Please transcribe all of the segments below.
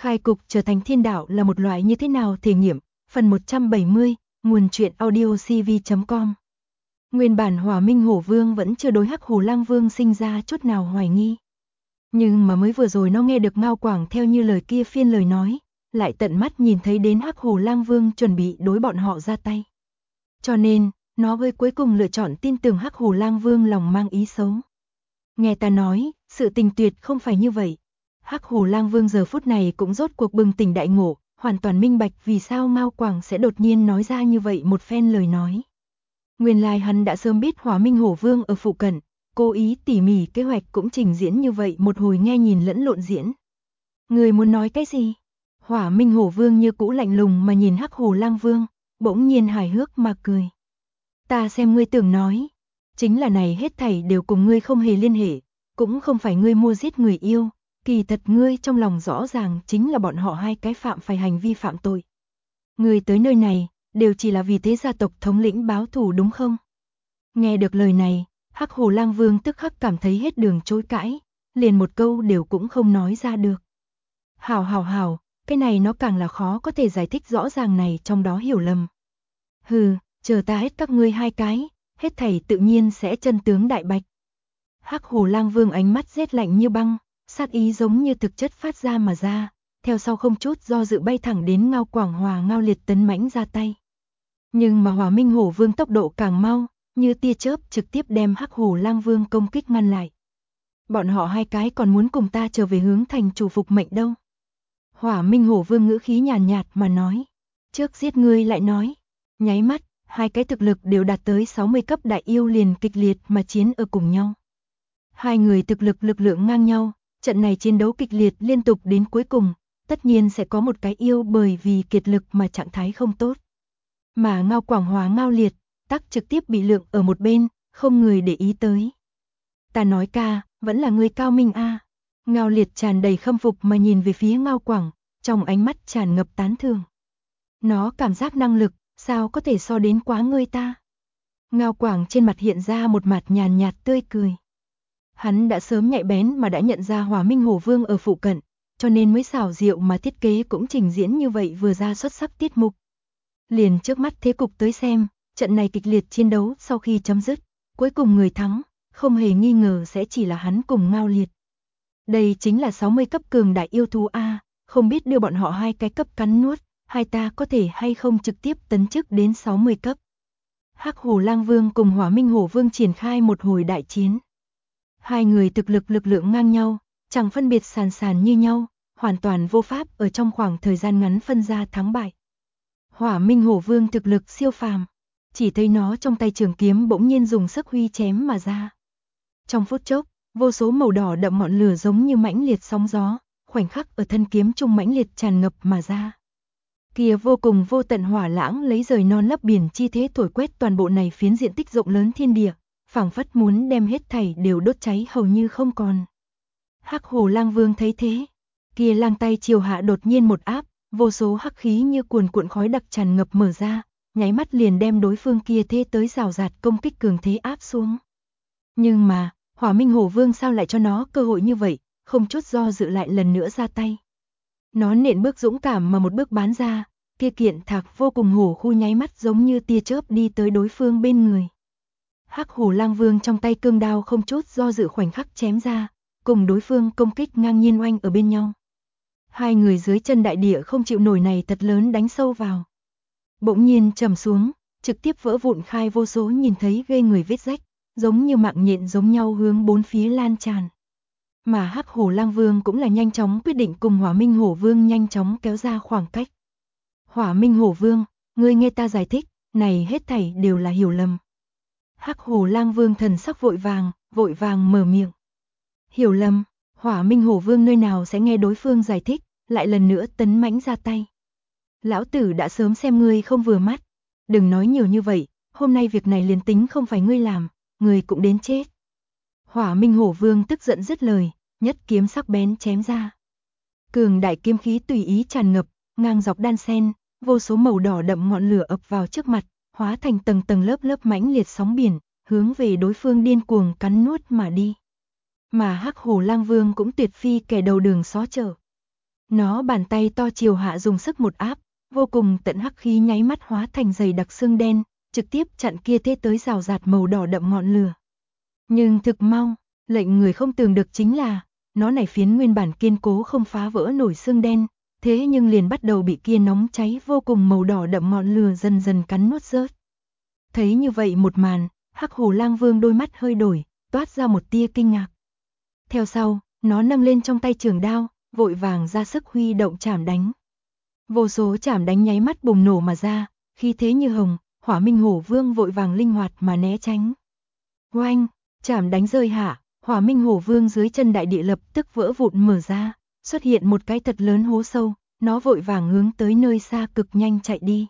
Khai cục trở thành thiên đạo là một loại như thế nào thể nghiệm, phần 170, nguồn truyện audio cv.com. Nguyên bản Hỏa Minh Hổ Vương vẫn chưa đối Hắc Hổ Lang Vương sinh ra chút nào hoài nghi. Nhưng mà mới vừa rồi nó nghe được Ngao Quảng theo như lời kia phiên lời nói, lại tận mắt nhìn thấy đến Hắc Hổ Lang Vương chuẩn bị đối bọn họ ra tay. Cho nên, nó với cuối cùng lựa chọn tin tưởng Hắc Hổ Lang Vương lòng mang ý xấu. Nghe ta nói, sự tình tuyệt không phải như vậy. Hắc Hổ Lang Vương giờ phút này cũng rốt cuộc bừng tỉnh đại ngộ, hoàn toàn minh bạch vì sao Ngao Quảng sẽ đột nhiên nói ra như vậy một phen lời nói. Nguyên lai hắn đã sớm biết Hỏa Minh Hổ Vương ở phụ cận, cố ý tỉ mỉ kế hoạch cũng trình diễn như vậy một hồi nghe nhìn lẫn lộn diễn. Người muốn nói cái gì? Hỏa Minh Hổ Vương như cũ lạnh lùng mà nhìn Hắc Hổ Lang Vương, bỗng nhiên hài hước mà cười. Ta xem ngươi tưởng nói, chính là này hết thảy đều cùng ngươi không hề liên hệ, cũng không phải ngươi mua giết người yêu, kỳ thật ngươi trong lòng rõ ràng chính là bọn họ hai cái phạm phải hành vi phạm tội. Ngươi tới nơi này, đều chỉ là vì thế gia tộc thống lĩnh báo thù đúng không? Nghe được lời này, Hắc Hổ Lang Vương tức khắc cảm thấy hết đường chối cãi, liền một câu đều cũng không nói ra được. Hảo, cái này nó càng là khó có thể giải thích rõ ràng này trong đó hiểu lầm. Hừ, chờ ta hết các ngươi hai cái, hết thảy tự nhiên sẽ chân tướng đại bạch. Hắc Hổ Lang Vương ánh mắt rét lạnh như băng, sát ý giống như thực chất phát ra mà ra, theo sau không chút do dự bay thẳng đến Ngao Quảng Hòa Ngao Liệt tấn mãnh ra tay. Nhưng mà Hỏa Minh Hổ Vương tốc độ càng mau, như tia chớp trực tiếp đem Hắc Hổ Lang Vương công kích ngăn lại. Bọn họ hai cái còn muốn cùng ta trở về hướng thành chủ phục mệnh đâu. Hỏa Minh Hổ Vương ngữ khí nhàn nhạt mà nói, trước giết ngươi lại nói. Nháy mắt, hai cái thực lực đều đạt tới 60 cấp đại yêu liền kịch liệt mà chiến ở cùng nhau. Hai người thực lực lực lượng ngang nhau, trận này chiến đấu kịch liệt liên tục đến cuối cùng, tất nhiên sẽ có một cái yêu bởi vì kiệt lực mà trạng thái không tốt. Mà Ngao Quảng Hòa Ngao Liệt, tắc trực tiếp bị lượng ở một bên, không người để ý tới. Ta nói ca, vẫn là người cao minh a. Ngao Liệt tràn đầy khâm phục mà nhìn về phía Ngao Quảng, trong ánh mắt tràn ngập tán thưởng. Nó cảm giác năng lực, sao có thể so đến quá ngươi ta? Ngao Quảng trên mặt hiện ra một mặt nhàn nhạt tươi cười. Hắn đã sớm nhạy bén mà đã nhận ra Hỏa Minh Hổ Vương ở phụ cận, cho nên mới xảo diệu mà thiết kế cũng trình diễn như vậy vừa ra xuất sắc tiết mục. Liền trước mắt thế cục tới xem, trận này kịch liệt chiến đấu sau khi chấm dứt, cuối cùng người thắng, không hề nghi ngờ sẽ chỉ là hắn cùng Ngao Liệt. Đây chính là 60 cấp cường đại yêu thú A, không biết đưa bọn họ hai cái cấp cắn nuốt, hai ta có thể hay không trực tiếp tấn chức đến 60 cấp. Hắc Hổ Lang Vương cùng Hỏa Minh Hổ Vương triển khai một hồi đại chiến. Hai người thực lực lượng ngang nhau, chẳng phân biệt sàn như nhau, hoàn toàn vô pháp ở trong khoảng thời gian ngắn phân ra thắng bại. Hỏa Minh Hổ Vương thực lực siêu phàm, chỉ thấy nó trong tay trường kiếm bỗng nhiên dùng sức huy chém mà ra. Trong phút chốc, vô số màu đỏ đậm ngọn lửa giống như mãnh liệt sóng gió, khoảnh khắc ở thân kiếm trung mãnh liệt tràn ngập mà ra. Kia vô cùng vô tận hỏa lãng lấy rời non lấp biển chi thế thổi quét toàn bộ này phiến diện tích rộng lớn thiên địa, phảng phất muốn đem hết thảy đều đốt cháy hầu như không còn. Hắc Hổ Lang Vương thấy thế, kia lang tay chiều hạ đột nhiên một áp, vô số hắc khí như cuồn cuộn khói đặc tràn ngập mở ra, nháy mắt liền đem đối phương kia thế tới rào rạt công kích cường thế áp xuống. Nhưng mà, Hỏa Minh Hổ Vương sao lại cho nó cơ hội như vậy, không chút do dự lại lần nữa ra tay. Nó nện bước dũng cảm mà một bước bán ra, kia kiện thạc vô cùng hổ khu nháy mắt giống như tia chớp đi tới đối phương bên người. Hắc Hổ Lang Vương trong tay cương đao không chút do dự khoảnh khắc chém ra, cùng đối phương công kích ngang nhiên oanh ở bên nhau. Hai người dưới chân đại địa không chịu nổi này thật lớn đánh sâu vào. Bỗng nhiên trầm xuống, trực tiếp vỡ vụn khai vô số nhìn thấy ghê người vết rách, giống như mạng nhện giống nhau hướng bốn phía lan tràn. Mà Hắc Hổ Lang Vương cũng là nhanh chóng quyết định cùng Hỏa Minh Hổ Vương nhanh chóng kéo ra khoảng cách. Hỏa Minh Hổ Vương, ngươi nghe ta giải thích, này hết thảy đều là hiểu lầm. Hắc Hổ Lang Vương thần sắc vội vàng mở miệng. Hiểu lầm, Hỏa Minh Hổ Vương nơi nào sẽ nghe đối phương giải thích, lại lần nữa tấn mãnh ra tay. Lão tử đã sớm xem ngươi không vừa mắt, đừng nói nhiều như vậy, hôm nay việc này liền tính không phải ngươi làm, ngươi cũng đến chết. Hỏa Minh Hổ Vương tức giận dứt lời, nhất kiếm sắc bén chém ra. Cường đại kiếm khí tùy ý tràn ngập, ngang dọc đan sen, vô số màu đỏ đậm ngọn lửa ập vào trước mặt, hóa thành tầng tầng lớp lớp mãnh liệt sóng biển, hướng về đối phương điên cuồng cắn nuốt mà đi. Mà Hắc Hổ Lang Vương cũng tuyệt phi kẻ đầu đường xó chợ. Nó bàn tay to chiều hạ dùng sức một áp, vô cùng tận hắc khí nháy mắt hóa thành dày đặc xương đen, trực tiếp chặn kia thế tới rào rạt màu đỏ đậm ngọn lửa. Nhưng thực mau, lệnh người không tưởng được chính là, nó này phiến nguyên bản kiên cố không phá vỡ nổi xương đen, thế nhưng liền bắt đầu bị kia nóng cháy vô cùng màu đỏ đậm ngọn lửa dần dần cắn nuốt rớt. Thấy như vậy một màn, Hắc Hổ Lang Vương đôi mắt hơi đổi, toát ra một tia kinh ngạc. Theo sau, nó nâng lên trong tay trường đao, vội vàng ra sức huy động chảm đánh. Vô số chảm đánh nháy mắt bùng nổ mà ra, khí thế như hồng, Hỏa Minh Hổ Vương vội vàng linh hoạt mà né tránh. Oanh, chảm đánh rơi hạ, Hỏa Minh Hổ Vương dưới chân đại địa lập tức vỡ vụn mở ra, xuất hiện một cái thật lớn hố sâu, nó vội vàng hướng tới nơi xa cực nhanh chạy đi.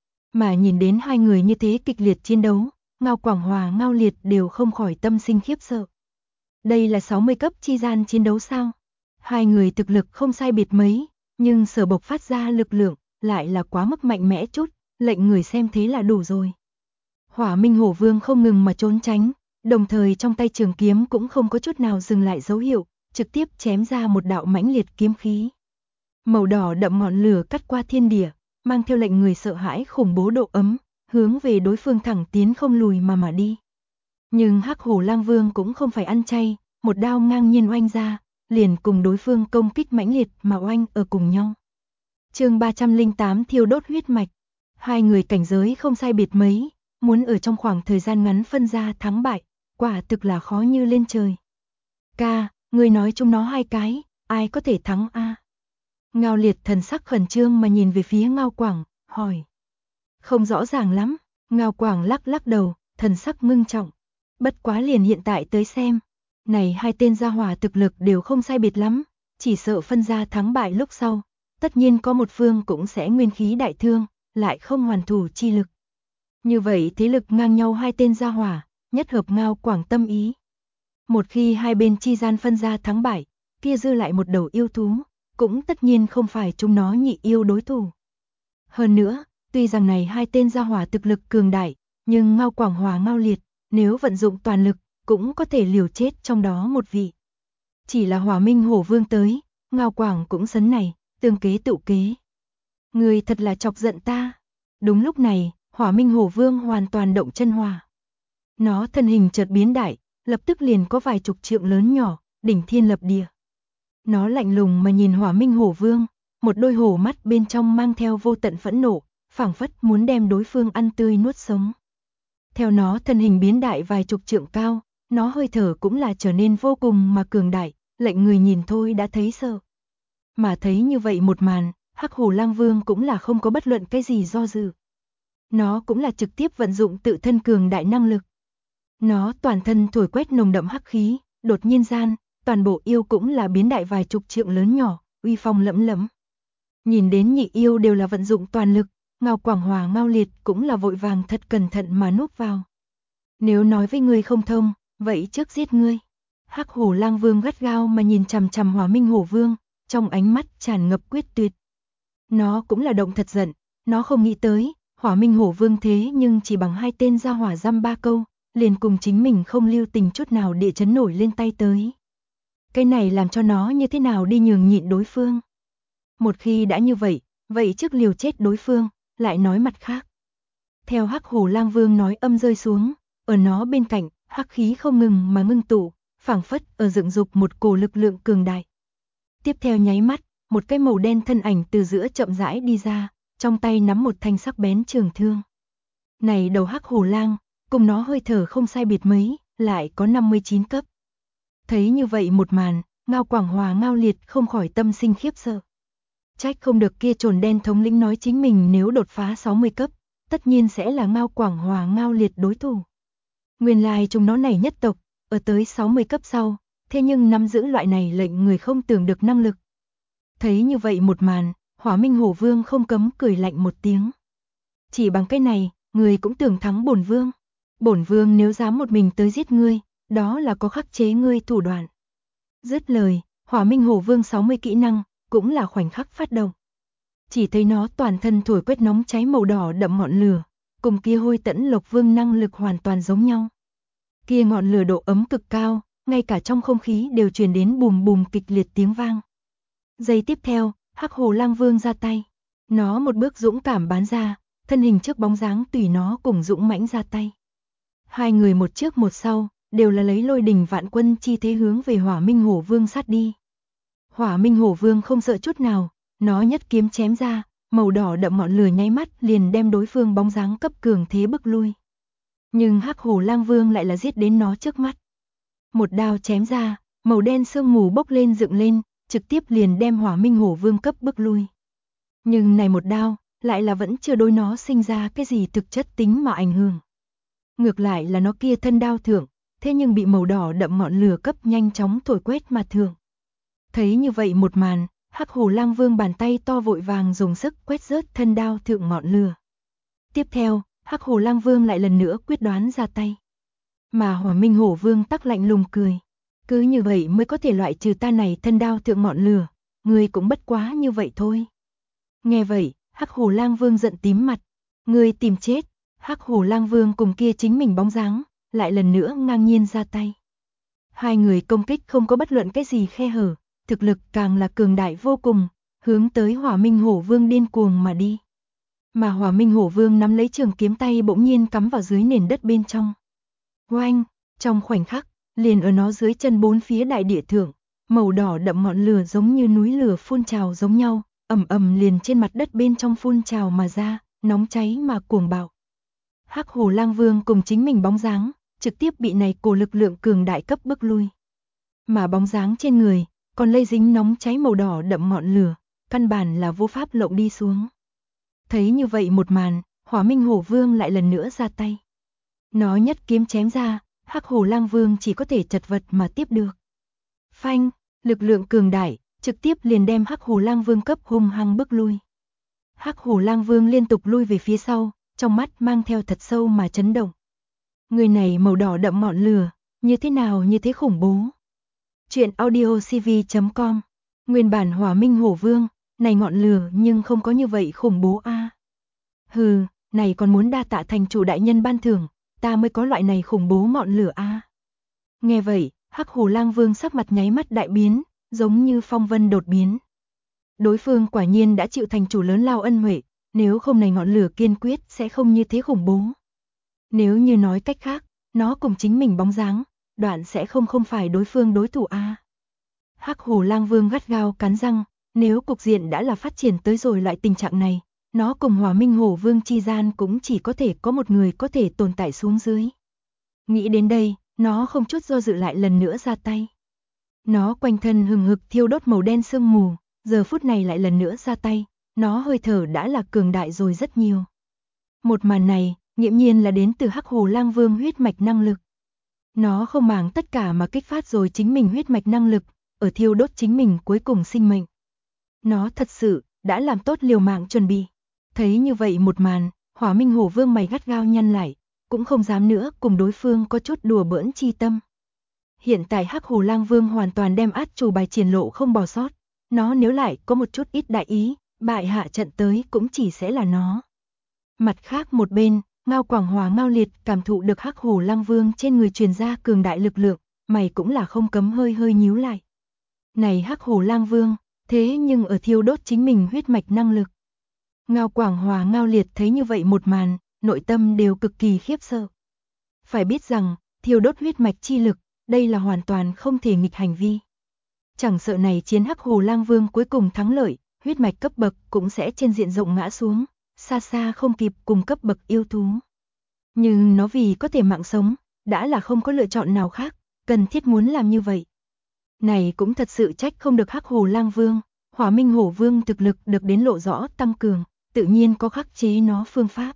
Mà nhìn đến hai người như thế kịch liệt chiến đấu, Ngao Quảng Hòa Ngao Liệt đều không khỏi tâm sinh khiếp sợ. Đây là 60 cấp chi gian chiến đấu sao? Hai người thực lực không sai biệt mấy, nhưng sở bộc phát ra lực lượng lại là quá mức mạnh mẽ chút, lệnh người xem thế là đủ rồi. Hỏa Minh Hổ Vương không ngừng mà trốn tránh, đồng thời trong tay trường kiếm cũng không có chút nào dừng lại dấu hiệu, trực tiếp chém ra một đạo mãnh liệt kiếm khí. Màu đỏ đậm ngọn lửa cắt qua thiên địa, mang theo lệnh người sợ hãi khủng bố độ ấm, hướng về đối phương thẳng tiến không lùi mà đi. Nhưng Hắc Hổ Lang Vương cũng không phải ăn chay, một đao ngang nhiên oanh ra, liền cùng đối phương công kích mãnh liệt mà oanh ở cùng nhau. Chương 308 thiêu đốt huyết mạch. Hai người cảnh giới không sai biệt mấy, muốn ở trong khoảng thời gian ngắn phân ra thắng bại, quả thực là khó như lên trời. Ca, ngươi nói chúng nó hai cái, ai có thể thắng a? Ngao Liệt thần sắc khẩn trương mà nhìn về phía Ngao Quảng, hỏi. Không rõ ràng lắm, Ngao Quảng lắc lắc đầu, thần sắc ngưng trọng. Bất quá liền hiện tại tới xem, này hai tên gia hỏa thực lực đều không sai biệt lắm, chỉ sợ phân ra thắng bại lúc sau, tất nhiên có một phương cũng sẽ nguyên khí đại thương, lại không hoàn thủ chi lực. Như vậy thế lực ngang nhau hai tên gia hỏa, nhất hợp Ngao Quảng tâm ý. Một khi hai bên chi gian phân ra thắng bại, kia dư lại một đầu yêu thú, cũng tất nhiên không phải chúng nó nhị yêu đối thủ. Hơn nữa, tuy rằng này hai tên gia hỏa thực lực cường đại, nhưng Ngao Quảng Hòa Ngao Liệt, nếu vận dụng toàn lực, cũng có thể liều chết trong đó một vị. Chỉ là Hỏa Minh Hổ Vương tới, Ngao Quảng cũng sấn này, tương kế tự kế. Người thật là chọc giận ta. Đúng lúc này, Hỏa Minh Hổ Vương hoàn toàn động chân hỏa. Nó thân hình chợt biến đại, lập tức liền có vài chục trượng lớn nhỏ, đỉnh thiên lập địa. Nó lạnh lùng mà nhìn Hỏa Minh Hổ Vương, một đôi hổ mắt bên trong mang theo vô tận phẫn nộ, phảng phất muốn đem đối phương ăn tươi nuốt sống. Theo nó thân hình biến đại vài chục trượng cao, nó hơi thở cũng là trở nên vô cùng mà cường đại, lệnh người nhìn thôi đã thấy sợ. Mà thấy như vậy một màn, Hắc Hổ Lang Vương cũng là không có bất luận cái gì do dự. Nó cũng là trực tiếp vận dụng tự thân cường đại năng lực. Nó toàn thân thổi quét nồng đậm hắc khí, đột nhiên gian, toàn bộ yêu cũng là biến đại vài chục trượng lớn nhỏ, uy phong lẫm lẫm. Nhìn đến nhị yêu đều là vận dụng toàn lực, Ngao Quảng Hòa Ngao Liệt cũng là vội vàng thật cẩn thận mà núp vào. Nếu nói với ngươi không thông, vậy trước giết ngươi. Hắc Hổ Lang Vương gắt gao mà nhìn chằm chằm Hỏa Minh Hổ Vương, trong ánh mắt tràn ngập quyết tuyệt. Nó cũng là động thật giận, nó không nghĩ tới, Hỏa Minh Hổ Vương thế nhưng chỉ bằng hai tên gia hỏa dăm ba câu, liền cùng chính mình không lưu tình chút nào địa chấn nổi lên tay tới. Cái này làm cho nó như thế nào đi nhường nhịn đối phương. Một khi đã như vậy, vậy trước liều chết đối phương, lại nói mặt khác. Theo Hắc Hổ Lang Vương nói âm rơi xuống, ở nó bên cạnh, hắc khí không ngừng mà ngưng tụ, phảng phất ở dựng dục một cổ lực lượng cường đại. Tiếp theo nháy mắt, một cái màu đen thân ảnh từ giữa chậm rãi đi ra, trong tay nắm một thanh sắc bén trường thương. Này đầu Hắc Hổ Lang, cùng nó hơi thở không sai biệt mấy, lại có 59 cấp. Thấy như vậy một màn, Ngao Quảng Hòa Ngao Liệt không khỏi tâm sinh khiếp sợ. Trách không được kia trồn đen thống lĩnh nói chính mình nếu đột phá 60 cấp, tất nhiên sẽ là Ngao Quảng Hòa Ngao Liệt đối thủ. Nguyên lai chúng nó này nhất tộc, ở tới 60 cấp sau, thế nhưng nắm giữ loại này lệnh người không tưởng được năng lực. Thấy như vậy một màn, Hỏa Minh Hổ Vương không cấm cười lạnh một tiếng. Chỉ bằng cái này, người cũng tưởng thắng bổn vương. Bổn vương nếu dám một mình tới giết ngươi, đó là có khắc chế ngươi thủ đoạn. Dứt lời, Hỏa Minh Hổ Vương 60 kỹ năng, cũng là khoảnh khắc phát động. Chỉ thấy nó toàn thân thổi quét nóng cháy màu đỏ đậm ngọn lửa, cùng kia Hôi Tẫn Lộc Vương năng lực hoàn toàn giống nhau. Kia ngọn lửa độ ấm cực cao, ngay cả trong không khí đều truyền đến bùm bùm kịch liệt tiếng vang. Giây tiếp theo, Hắc Hồ Lang Vương ra tay. Nó một bước dũng cảm bắn ra, thân hình trước bóng dáng tùy nó cùng dũng mãnh ra tay. Hai người một trước một sau, đều là lấy lôi đình vạn quân chi thế hướng về Hỏa Minh Hổ Vương sát đi. Hỏa Minh Hổ Vương không sợ chút nào, nó nhất kiếm chém ra, màu đỏ đậm ngọn lửa nháy mắt liền đem đối phương bóng dáng cấp cường thế bức lui. Nhưng Hắc Hổ Lang Vương lại là giết đến nó trước mắt. Một đao chém ra, màu đen sương mù bốc lên dựng lên, trực tiếp liền đem Hỏa Minh Hổ Vương cấp bức lui. Nhưng này một đao, lại là vẫn chưa đối nó sinh ra cái gì thực chất tính mà ảnh hưởng. Ngược lại là nó kia thân đao thượng, thế nhưng bị màu đỏ đậm ngọn lửa cấp nhanh chóng thổi quét mà thượng. Thấy như vậy một màn, Hắc Hổ Lang Vương bàn tay to vội vàng dùng sức quét rớt thân đao thượng ngọn lửa. Tiếp theo, Hắc Hổ Lang Vương lại lần nữa quyết đoán ra tay. Mà Hỏa Minh Hổ Vương tắc lạnh lùng cười. Cứ như vậy mới có thể loại trừ ta này thân đao thượng ngọn lửa, ngươi cũng bất quá như vậy thôi. Nghe vậy, Hắc Hổ Lang Vương giận tím mặt. Ngươi tìm chết. Hắc Hổ Lang Vương cùng kia chính mình bóng dáng, lại lần nữa ngang nhiên ra tay. Hai người công kích không có bất luận cái gì khe hở, thực lực càng là cường đại vô cùng, hướng tới Hỏa Minh Hổ Vương điên cuồng mà đi. Mà Hỏa Minh Hổ Vương nắm lấy trường kiếm tay bỗng nhiên cắm vào dưới nền đất bên trong. Oanh, trong khoảnh khắc, liền ở nó dưới chân bốn phía đại địa thượng, màu đỏ đậm ngọn lửa giống như núi lửa phun trào giống nhau, ầm ầm liền trên mặt đất bên trong phun trào mà ra, nóng cháy mà cuồng bạo. Hắc Hổ Lang Vương cùng chính mình bóng dáng, trực tiếp bị này cổ lực lượng cường đại cấp bức lui. Mà bóng dáng trên người, còn lây dính nóng cháy màu đỏ đậm ngọn lửa, căn bản là vô pháp lộng đi xuống. Thấy như vậy một màn, Hỏa Minh Hổ Vương lại lần nữa ra tay. Nó nhất kiếm chém ra, Hắc Hổ Lang Vương chỉ có thể chật vật mà tiếp được. Phanh, lực lượng cường đại, trực tiếp liền đem Hắc Hổ Lang Vương cấp hung hăng bức lui. Hắc Hổ Lang Vương liên tục lui về phía sau, trong mắt mang theo thật sâu mà chấn động. Người này màu đỏ đậm ngọn lửa, như thế nào như thế khủng bố. Chuyện audiocv.com. Nguyên bản Hỏa Minh Hổ Vương, này ngọn lửa nhưng không có như vậy khủng bố a. Hừ, này còn muốn đa tạ thành chủ đại nhân ban thưởng, ta mới có loại này khủng bố ngọn lửa a. Nghe vậy, Hắc Hổ Lang Vương sắc mặt nháy mắt đại biến, giống như phong vân đột biến. Đối phương quả nhiên đã chịu thành chủ lớn lao ân huệ, nếu không này ngọn lửa kiên quyết sẽ không như thế khủng bố. Nếu như nói cách khác, nó cùng chính mình bóng dáng, đoạn sẽ không phải đối phương đối thủ a. Hắc Hổ Lang Vương gắt gao cắn răng, nếu cục diện đã là phát triển tới rồi loại tình trạng này, nó cùng Hỏa Minh Hổ Vương chi gian cũng chỉ có thể có một người có thể tồn tại xuống dưới. Nghĩ đến đây, nó không chút do dự lại lần nữa ra tay. Nó quanh thân hừng hực thiêu đốt màu đen sương mù, giờ phút này lại lần nữa ra tay, nó hơi thở đã là cường đại rồi rất nhiều. Một màn này, nghiễm nhiên là đến từ Hắc Hổ Lang Vương huyết mạch năng lực. Nó không màng tất cả mà kích phát rồi chính mình huyết mạch năng lực, ở thiêu đốt chính mình cuối cùng sinh mệnh. Nó thật sự đã làm tốt liều mạng chuẩn bị. Thấy như vậy một màn, Hỏa Minh Hổ Vương mày gắt gao nhăn lại, cũng không dám nữa cùng đối phương có chút đùa bỡn chi tâm. Hiện tại Hắc Hổ Lang Vương hoàn toàn đem át chủ bài triển lộ không bỏ sót, nó nếu lại có một chút ít đại ý, bại hạ trận tới cũng chỉ sẽ là nó. Mặt khác một bên, Ngao Quảng Hòa Ngao Liệt cảm thụ được Hắc Hổ Lang Vương trên người truyền ra cường đại lực lượng, mày cũng là không cấm hơi nhíu lại. Này Hắc Hổ Lang Vương, thế nhưng ở thiêu đốt chính mình huyết mạch năng lực. Ngao Quảng Hòa Ngao Liệt thấy như vậy một màn, nội tâm đều cực kỳ khiếp sợ. Phải biết rằng, thiêu đốt huyết mạch chi lực, đây là hoàn toàn không thể nghịch hành vi. Chẳng sợ này chiến Hắc Hổ Lang Vương cuối cùng thắng lợi, huyết mạch cấp bậc cũng sẽ trên diện rộng ngã xuống, xa xa không kịp cùng cấp bậc yêu thú. Nhưng nó vì có thể mạng sống, đã là không có lựa chọn nào khác, cần thiết muốn làm như vậy. Này cũng thật sự trách không được Hắc Hổ Lang Vương, Hỏa Minh Hổ Vương thực lực được đến lộ rõ tăng cường, tự nhiên có khắc chế nó phương pháp.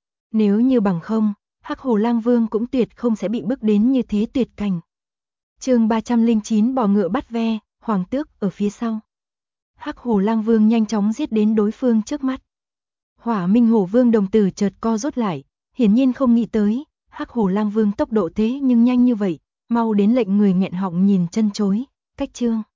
Nếu như bằng không, Hắc Hổ Lang Vương cũng tuyệt không sẽ bị bức đến như thế tuyệt cảnh. Chương 309 bò ngựa bắt ve, hoàng tước ở phía sau. Hắc Hổ Lang Vương nhanh chóng giết đến đối phương trước mắt. Hỏa Minh Hổ Vương đồng tử chợt co rút lại, hiển nhiên không nghĩ tới, Hắc Hổ Lang Vương tốc độ thế nhưng nhanh như vậy, mau đến lệnh người nghẹn họng nhìn chân chối. Cách chương